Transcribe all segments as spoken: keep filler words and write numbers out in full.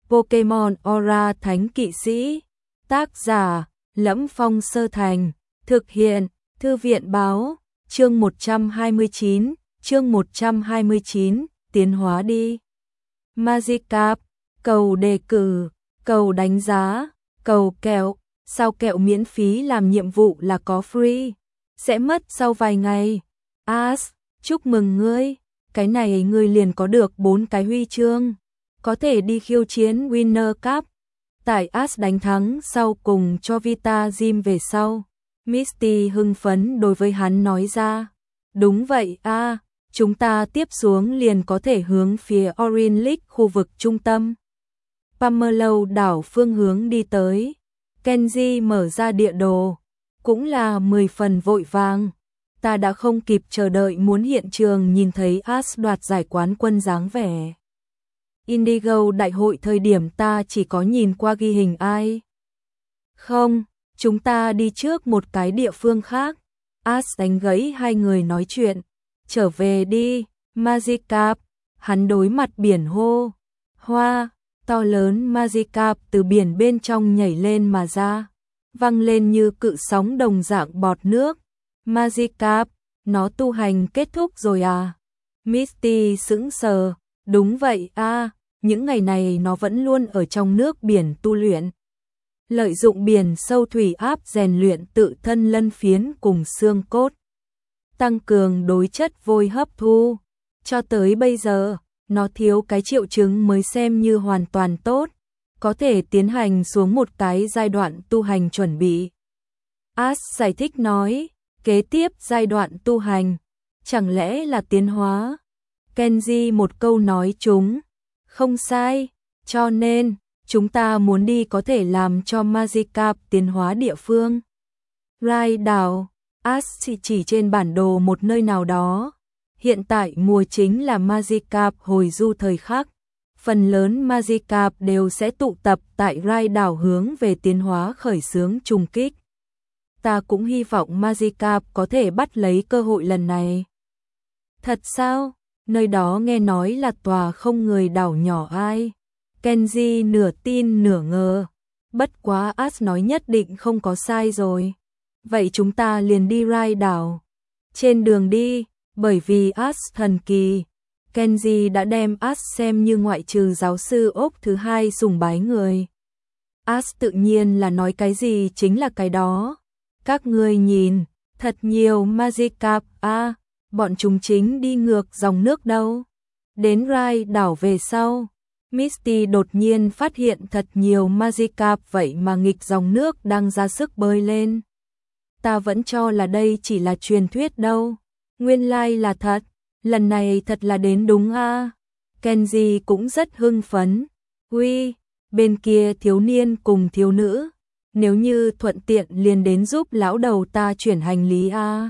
Pokemon Aura Thánh Kỵ Sĩ. Tác giả: Lẫm Phong Sơ Thành. Thực hiện: Thư viện báo. Chương một trăm hai mươi chín, chương một trăm hai mươi chín, tiến hóa đi. Magikarp, cầu đề cử, cầu đánh giá, cầu kẹo, sao kẹo miễn phí làm nhiệm vụ là có free, sẽ mất sau vài ngày. Ash, chúc mừng ngươi, cái này ngươi liền có được bốn cái huy chương, có thể đi khiêu chiến Winner Cup. Tại Ash đánh thắng sau cùng cho Vita Gym về sau, Misty hưng phấn đối với hắn nói ra. Đúng vậy a, à, chúng ta tiếp xuống liền có thể hướng phía Orange League khu vực trung tâm. Pamelo đảo phương hướng đi tới. Kenji mở ra địa đồ, cũng là mười phần vội vàng. Ta đã không kịp chờ đợi muốn hiện trường nhìn thấy Ash đoạt giải quán quân dáng vẻ. Indigo đại hội thời điểm ta chỉ có nhìn qua ghi hình ai. Không, chúng ta đi trước một cái địa phương khác. Ash đánh gãy hai người nói chuyện. Trở về đi, Magikarp. Hắn đối mặt biển hô. Hoa, to lớn Magikarp từ biển bên trong nhảy lên mà ra, văng lên như cự sóng đồng dạng bọt nước. Magikarp, nó tu hành kết thúc rồi à? Misty sững sờ. Đúng vậy a, à, những ngày này nó vẫn luôn ở trong nước biển tu luyện. Lợi dụng biển sâu thủy áp rèn luyện tự thân lân phiến cùng xương cốt, tăng cường đối chất vôi hấp thu. Cho tới bây giờ, nó thiếu cái triệu chứng mới xem như hoàn toàn tốt, có thể tiến hành xuống một cái giai đoạn tu hành chuẩn bị. Ash giải thích nói, kế tiếp giai đoạn tu hành, chẳng lẽ là tiến hóa? Kenji một câu nói trúng. Không sai, cho nên, chúng ta muốn đi có thể làm cho Magikarp tiến hóa địa phương. Rai đảo, Ash chỉ, chỉ trên bản đồ một nơi nào đó. Hiện tại mùa chính là Magikarp hồi du thời khắc. Phần lớn Magikarp đều sẽ tụ tập tại Rai đảo hướng về tiến hóa khởi xướng trùng kích. Ta cũng hy vọng Magikarp có thể bắt lấy cơ hội lần này. Thật sao? Nơi đó nghe nói là tòa không người đảo nhỏ ai. Kenji nửa tin nửa ngờ. Bất quá Ash nói nhất định không có sai rồi. Vậy chúng ta liền đi Rai đảo. Trên đường đi, bởi vì Ash thần kỳ, Kenji đã đem Ash xem như ngoại trừ giáo sư ốc thứ hai sùng bái người. Ash tự nhiên là nói cái gì chính là cái đó. Các ngươi nhìn, thật nhiều Magikarp a, à, bọn chúng chính đi ngược dòng nước đâu. Đến Rai đảo về sau, Misty đột nhiên phát hiện thật nhiều Magikarp vậy mà nghịch dòng nước đang ra sức bơi lên. Ta vẫn cho là đây chỉ là truyền thuyết đâu. Nguyên lai là thật, lần này thật là đến đúng a. À. Kenji cũng rất hưng phấn. Uy, bên kia thiếu niên cùng thiếu nữ, nếu như thuận tiện liền đến giúp lão đầu ta chuyển hành lý a. À.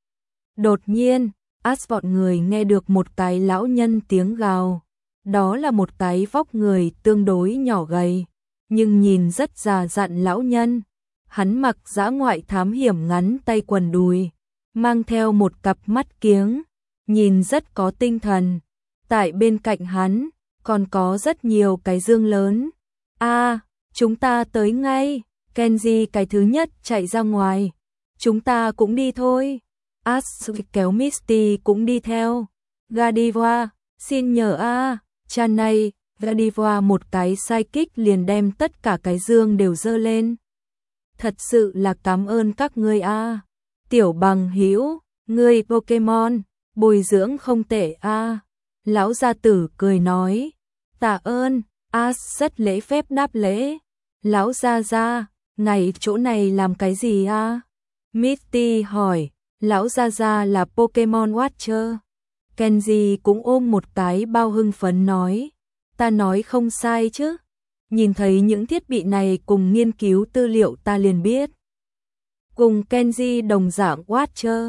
Đột nhiên, Ash bọn người nghe được một cái lão nhân tiếng gào. Đó là một cái vóc người tương đối nhỏ gầy, nhưng nhìn rất già dặn lão nhân. Hắn mặc dã ngoại thám hiểm ngắn tay quần đùi, mang theo một cặp mắt kiếng, nhìn rất có tinh thần. Tại bên cạnh hắn, còn có rất nhiều cái dương lớn. A, à, chúng ta tới ngay. Kenji cái thứ nhất chạy ra ngoài. Chúng ta cũng đi thôi. Ash kéo Misty cũng đi theo. Godiva, xin nhờ a, à, cha này. Godiva một cái sai kích liền đem tất cả cái dương đều dơ lên. Thật sự là cảm ơn các ngươi a. À. Tiểu bằng hữu, ngươi Pokemon, bồi dưỡng không tệ a. À. Lão gia tử cười nói. Tạ ơn, Ash rất lễ phép đáp lễ. Lão gia gia, ngày chỗ này làm cái gì a? À? Misty hỏi. Lão gia gia là Pokemon Watcher. Kenji cũng ôm một cái bao hưng phấn nói. Ta nói không sai chứ. Nhìn thấy những thiết bị này cùng nghiên cứu tư liệu ta liền biết. Cùng Kenji đồng dạng Watcher.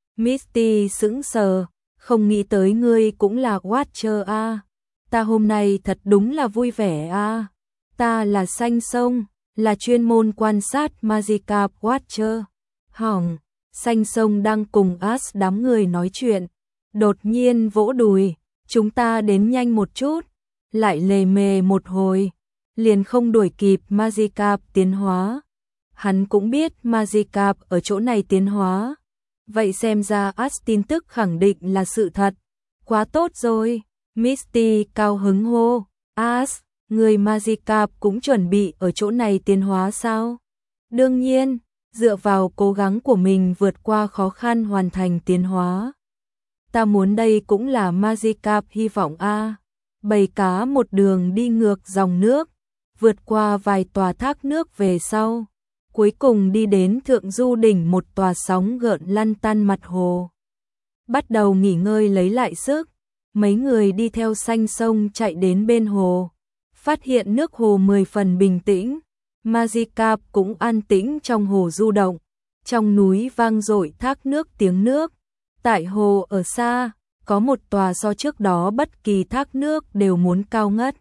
Misty sững sờ, không nghĩ tới ngươi cũng là Watcher a. À. Ta hôm nay thật đúng là vui vẻ a. À. Ta là Xanh Sông, là chuyên môn quan sát Magikarp Watcher. Hỏng, Xanh Sông đang cùng Ash đám người nói chuyện, đột nhiên vỗ đùi, chúng ta đến nhanh một chút, lại lề mề một hồi. liền không đuổi kịp Magikarp tiến hóa. Hắn cũng biết Magikarp ở chỗ này tiến hóa. Vậy xem ra Ash tin tức khẳng định là sự thật. Quá tốt rồi, Misty cao hứng hô. Ash, người Magikarp cũng chuẩn bị ở chỗ này tiến hóa sao? Đương nhiên, dựa vào cố gắng của mình vượt qua khó khăn hoàn thành tiến hóa. Ta muốn đây cũng là Magikarp hy vọng a. Bầy cá một đường đi ngược dòng nước, vượt qua vài tòa thác nước về sau, cuối cùng đi đến thượng du đỉnh một tòa sóng gợn lăn tăn mặt hồ. Bắt đầu nghỉ ngơi lấy lại sức, mấy người đi theo xanh sông chạy đến bên hồ, phát hiện nước hồ mười phần bình tĩnh, Magikarp cũng an tĩnh trong hồ du động, trong núi vang dội thác nước tiếng nước. Tại hồ ở xa, có một tòa so trước đó bất kỳ thác nước đều muốn cao ngất,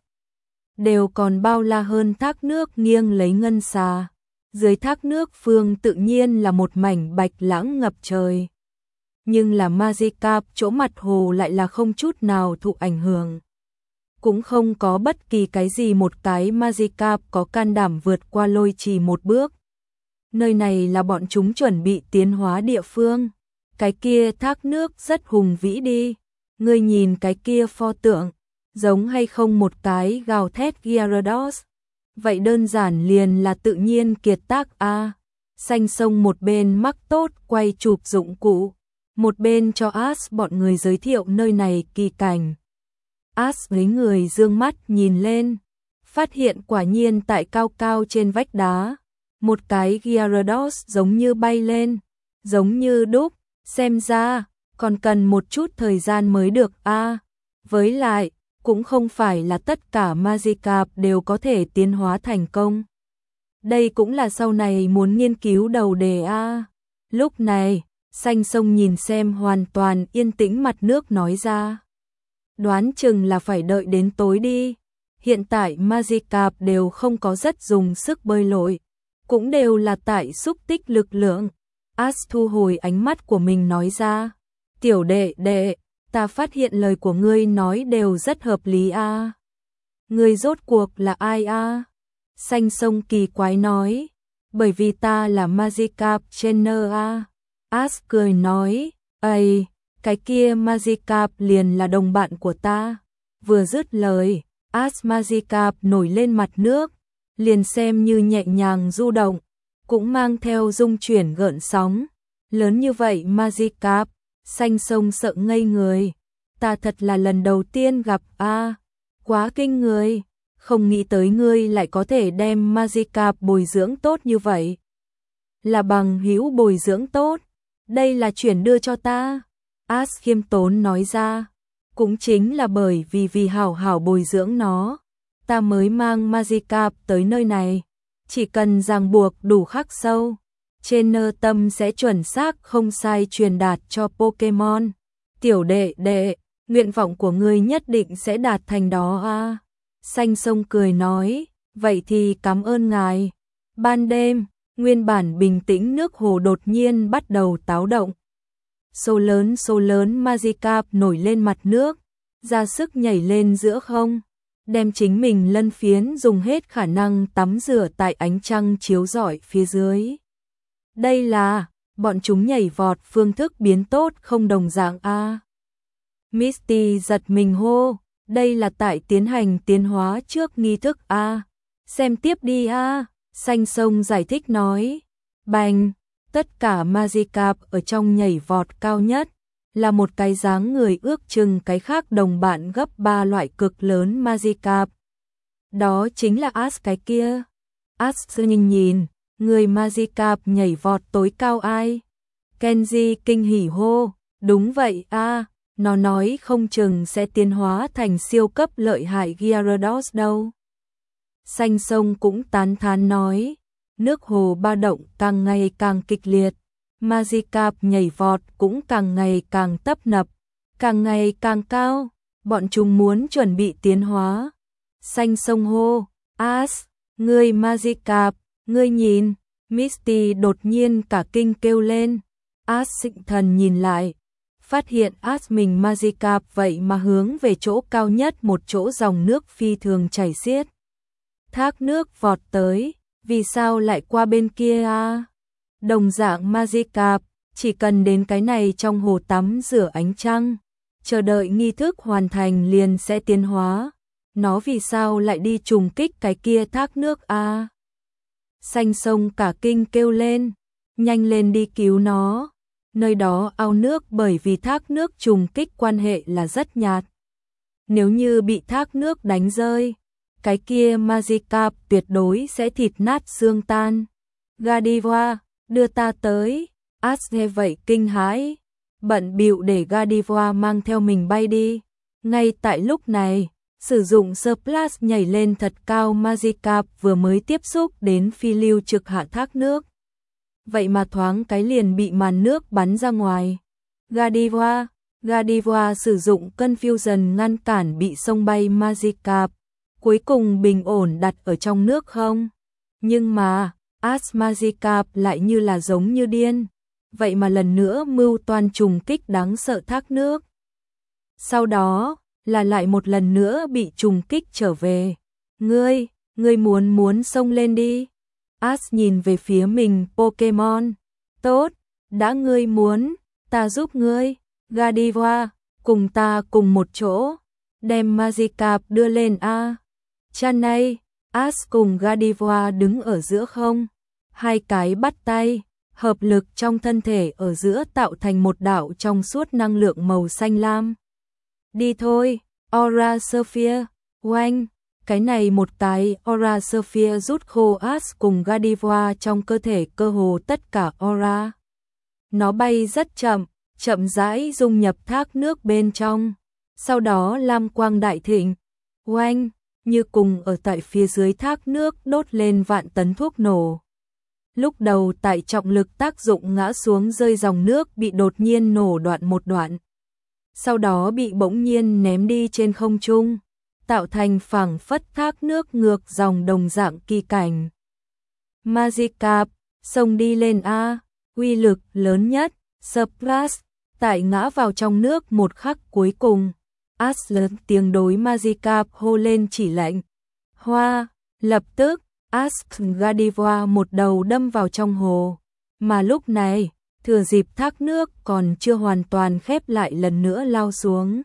đều còn bao la hơn thác nước nghiêng lấy ngân xà. Dưới thác nước phương tự nhiên là một mảnh bạch lãng ngập trời. Nhưng là Magikarp chỗ mặt hồ lại là không chút nào thụ ảnh hưởng. Cũng không có bất kỳ cái gì một cái Magikarp có can đảm vượt qua lôi trì một bước. Nơi này là bọn chúng chuẩn bị tiến hóa địa phương. Cái kia thác nước rất hùng vĩ đi. Ngươi nhìn cái kia pho tượng, giống hay không một cái gào thét Gyarados. Vậy đơn giản liền là tự nhiên kiệt tác a. À. Xanh sông một bên mắc tốt quay chụp dụng cụ, một bên cho Ash bọn người giới thiệu nơi này kỳ cảnh. Ash mấy người dương mắt nhìn lên, phát hiện quả nhiên tại cao cao trên vách đá, một cái Gyarados giống như bay lên, giống như đúc, xem ra còn cần một chút thời gian mới được a. À. Với lại, cũng không phải là tất cả Magikarp đều có thể tiến hóa thành công. Đây cũng là sau này muốn nghiên cứu đầu đề a. À. Lúc này, xanh sông nhìn xem hoàn toàn yên tĩnh mặt nước nói ra. Đoán chừng là phải đợi đến tối đi. Hiện tại Magikarp đều không có rất dùng sức bơi lội, cũng đều là tại xúc tích lực lượng. Ash thu hồi ánh mắt của mình nói ra. Tiểu đệ đệ, ta phát hiện lời của ngươi nói đều rất hợp lý a. À. Ngươi rốt cuộc là ai a? À? Xanh sông kỳ quái nói. Bởi vì ta là Magikarp trainer a. À. Ash cười nói. Ây, cái kia Magikarp liền là đồng bạn của ta. Vừa dứt lời, Ash Magikarp nổi lên mặt nước, liền xem như nhẹ nhàng du động, cũng mang theo rung chuyển gợn sóng. Lớn như vậy Magikarp, xanh sông sợ ngây người. Ta thật là lần đầu tiên gặp a, à, quá kinh người, không nghĩ tới ngươi lại có thể đem Magikarp bồi dưỡng tốt như vậy. Là bằng hữu bồi dưỡng tốt, đây là chuyển đưa cho ta. Ash khiêm tốn nói ra, cũng chính là bởi vì vì hảo hảo bồi dưỡng nó, ta mới mang Magikarp tới nơi này. Chỉ cần ràng buộc đủ khắc sâu, trainer tâm sẽ chuẩn xác không sai truyền đạt cho Pokemon. Tiểu đệ đệ, nguyện vọng của ngươi nhất định sẽ đạt thành đó a. À. Xanh sông cười nói, vậy thì cảm ơn ngài. Ban đêm, nguyên bản bình tĩnh nước hồ đột nhiên bắt đầu táo động. Số lớn số lớn Magikarp nổi lên mặt nước, ra sức nhảy lên giữa không, đem chính mình lân phiến dùng hết khả năng tắm rửa tại ánh trăng chiếu rọi phía dưới. Đây là, bọn chúng nhảy vọt phương thức biến tốt không đồng dạng a. À. Misty giật mình hô, đây là tại tiến hành tiến hóa trước nghi thức a. À. Xem tiếp đi a. À. Xanh sông giải thích nói. Bành, tất cả Magikarp ở trong nhảy vọt cao nhất, là một cái dáng người ước chừng cái khác đồng bạn gấp ba loại cực lớn Magikarp. Đó chính là Ash cái kia. Ash nhìn nhìn, người Magikarp nhảy vọt tối cao ai? Kenji kinh hỉ hô, đúng vậy a, à, nó nói không chừng sẽ tiến hóa thành siêu cấp lợi hại Gyarados đâu. Xanh sông cũng tán thán nói, nước hồ ba động càng ngày càng kịch liệt, Magikarp nhảy vọt cũng càng ngày càng tấp nập, càng ngày càng cao, bọn chúng muốn chuẩn bị tiến hóa. Xanh sông hô, Ash, ngươi Magikarp, ngươi nhìn, Misty đột nhiên cả kinh kêu lên. Ash xịnh thần nhìn lại, phát hiện Ash mình Magikarp vậy mà hướng về chỗ cao nhất một chỗ dòng nước phi thường chảy xiết. thác nước vọt tới, vì sao lại qua bên kia à? Đồng dạng Magikarp, chỉ cần đến cái này trong hồ tắm rửa ánh trăng, chờ đợi nghi thức hoàn thành liền sẽ tiến hóa. Nó vì sao lại đi trùng kích cái kia thác nước à? Xanh sông cả kinh kêu lên, nhanh lên đi cứu nó. Nơi đó ao nước bởi vì thác nước trùng kích quan hệ là rất nhạt. Nếu như bị thác nước đánh rơi, cái kia Magikarp tuyệt đối sẽ thịt nát xương tan. Gardevoir, đưa ta tới. Ash nghe vậy kinh hãi, bận bịu để Gardevoir mang theo mình bay đi. Ngay tại lúc này, sử dụng Splash nhảy lên thật cao Magikarp vừa mới tiếp xúc đến phi lưu trực hạ thác nước. Vậy mà thoáng cái liền bị màn nước bắn ra ngoài. Gardevoir, Gardevoir sử dụng Confusion ngăn cản bị xông bay Magikarp, cuối cùng bình ổn đặt ở trong nước không. Nhưng mà, Ash Magikarp lại như là giống như điên, vậy mà lần nữa mưu toan trùng kích đáng sợ thác nước. Sau đó, là lại một lần nữa bị trùng kích trở về. Ngươi, ngươi muốn muốn xông lên đi. Ash nhìn về phía mình Pokemon. Tốt, đã ngươi muốn, ta giúp ngươi. Gardevoir, cùng ta cùng một chỗ. Đem Magikarp đưa lên a. Chan này, Ash cùng Gardevoir đứng ở giữa không. Hai cái bắt tay, hợp lực trong thân thể ở giữa tạo thành một đạo trong suốt năng lượng màu xanh lam. Đi thôi, Aura Sphere, oanh. Cái này một cái Aura Sphere rút khô Ash cùng Gardevoir trong cơ thể cơ hồ tất cả Aura. Nó bay rất chậm, chậm rãi dung nhập thác nước bên trong. Sau đó lam quang đại thịnh, oanh, như cùng ở tại phía dưới thác nước đốt lên vạn tấn thuốc nổ. Lúc đầu tại trọng lực tác dụng ngã xuống rơi dòng nước bị đột nhiên nổ đoạn một đoạn. Sau đó bị bỗng nhiên ném đi trên không trung, tạo thành phẳng phất thác nước ngược dòng đồng dạng kỳ cảnh. Magikarp, xông đi lên a, uy lực lớn nhất, Splash, tại ngã vào trong nước một khắc cuối cùng. Ash lớn tiếng đối Magikarp hô lên chỉ lệnh. Hoa, lập tức, Ash Gardevoir một đầu đâm vào trong hồ. Mà lúc này, thừa dịp thác nước còn chưa hoàn toàn khép lại lần nữa lao xuống.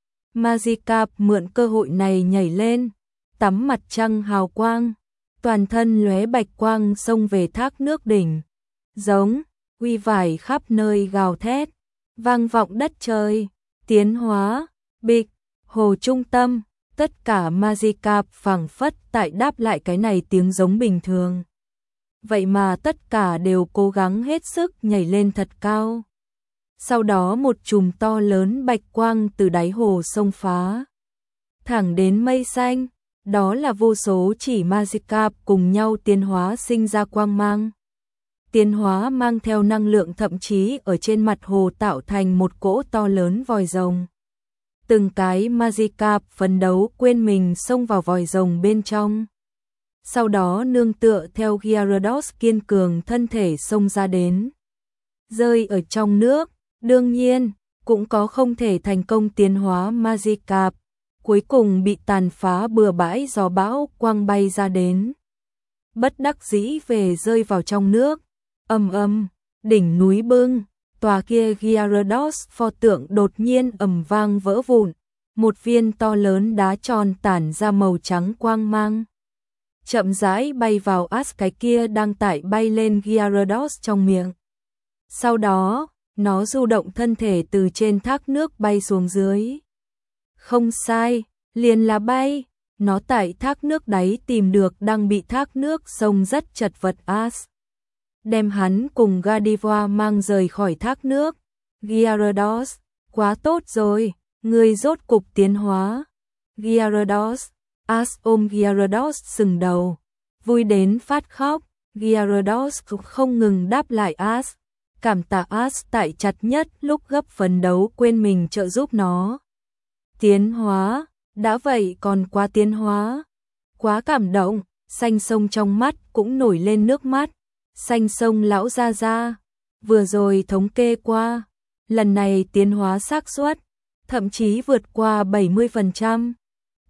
Magikarp mượn cơ hội này nhảy lên, tắm mặt trăng hào quang, toàn thân lóe bạch quang xông về thác nước đỉnh. Giống, uy vải khắp nơi gào thét, vang vọng đất trời, tiến hóa, bịch, hồ trung tâm, tất cả Magikarp phảng phất tại đáp lại cái này tiếng giống bình thường. Vậy mà tất cả đều cố gắng hết sức nhảy lên thật cao. Sau đó một chùm to lớn bạch quang từ đáy hồ xông phá, thẳng đến mây xanh, đó là vô số chỉ Magikarp cùng nhau tiến hóa sinh ra quang mang. Tiến hóa mang theo năng lượng thậm chí ở trên mặt hồ tạo thành một cỗ to lớn vòi rồng. Từng cái Magikarp phấn đấu quên mình xông vào vòi rồng bên trong. Sau đó nương tựa theo Gyarados kiên cường thân thể xông ra đến. Rơi ở trong nước, đương nhiên, cũng có không thể thành công tiến hóa Magikarp, cuối cùng bị tàn phá bừa bãi gió bão quăng bay ra đến. Bất đắc dĩ về rơi vào trong nước, ầm ầm, đỉnh núi bưng, tòa kia Gyarados pho tượng đột nhiên ầm vang vỡ vụn, một viên to lớn đá tròn tản ra màu trắng quang mang. Chậm rãi bay vào Ash cái kia đang tại bay lên Gyarados trong miệng. Sau đó, nó du động thân thể từ trên thác nước bay xuống dưới. Không sai, liền là bay, nó tại thác nước đáy tìm được đang bị thác nước sông rất chật vật Ash. Đem hắn cùng Gardevoir mang rời khỏi thác nước. Gyarados, quá tốt rồi, người rốt cục tiến hóa. Gyarados, Ash ôm Gyarados sừng đầu, vui đến phát khóc. Gyarados cũng không ngừng đáp lại Ash, cảm tạ Ash tại chặt nhất lúc gấp phấn đấu quên mình trợ giúp nó. Tiến hóa, đã vậy còn quá tiến hóa, quá cảm động, xanh sông trong mắt cũng nổi lên nước mắt. Xanh sông lão gia gia, vừa rồi thống kê qua, lần này tiến hóa xác suất thậm chí vượt qua bảy mươi phần trăm.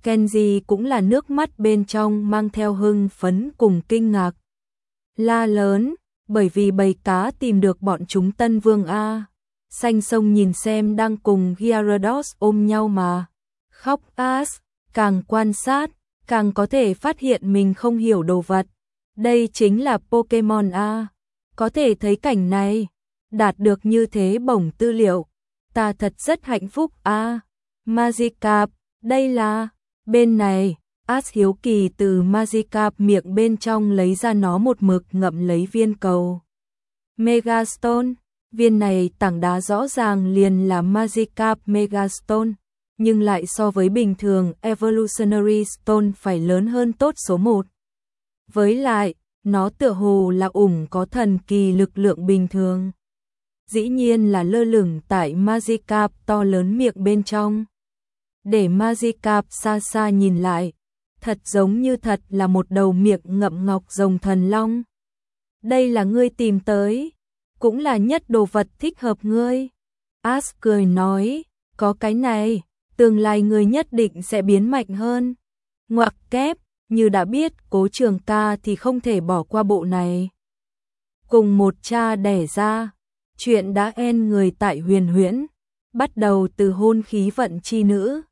Kenji cũng là nước mắt bên trong mang theo hưng phấn cùng kinh ngạc. La lớn, bởi vì bầy cá tìm được bọn chúng Tân Vương a. Xanh sông nhìn xem đang cùng Gyarados ôm nhau mà. Khóc As, càng quan sát, càng có thể phát hiện mình không hiểu đồ vật. Đây chính là Pokemon a. Có thể thấy cảnh này, đạt được như thế bổng tư liệu. Ta thật rất hạnh phúc a. Magikarp, đây là... Bên này, As hiếu kỳ từ Magikarp miệng bên trong lấy ra nó một mực ngậm lấy viên cầu. Megastone, viên này tảng đá rõ ràng liền là Magikarp Megastone, nhưng lại so với bình thường Evolutionary Stone phải lớn hơn tốt số một. Với lại, nó tựa hồ là ủng có thần kỳ lực lượng bình thường. Dĩ nhiên là lơ lửng tại Magikarp to lớn miệng bên trong. Để Magikarp xa xa nhìn lại, thật giống như thật là một đầu miệng ngậm ngọc rồng thần long. Đây là ngươi tìm tới, cũng là nhất đồ vật thích hợp ngươi. As cười nói, có cái này, tương lai ngươi nhất định sẽ biến mạnh hơn. Ngoặc kép, như đã biết Cố Trường Ca thì không thể bỏ qua bộ này. Cùng một cha đẻ ra, chuyện đã en người tại Huyền Huyễn, bắt đầu từ hôn khí vận chi nữ.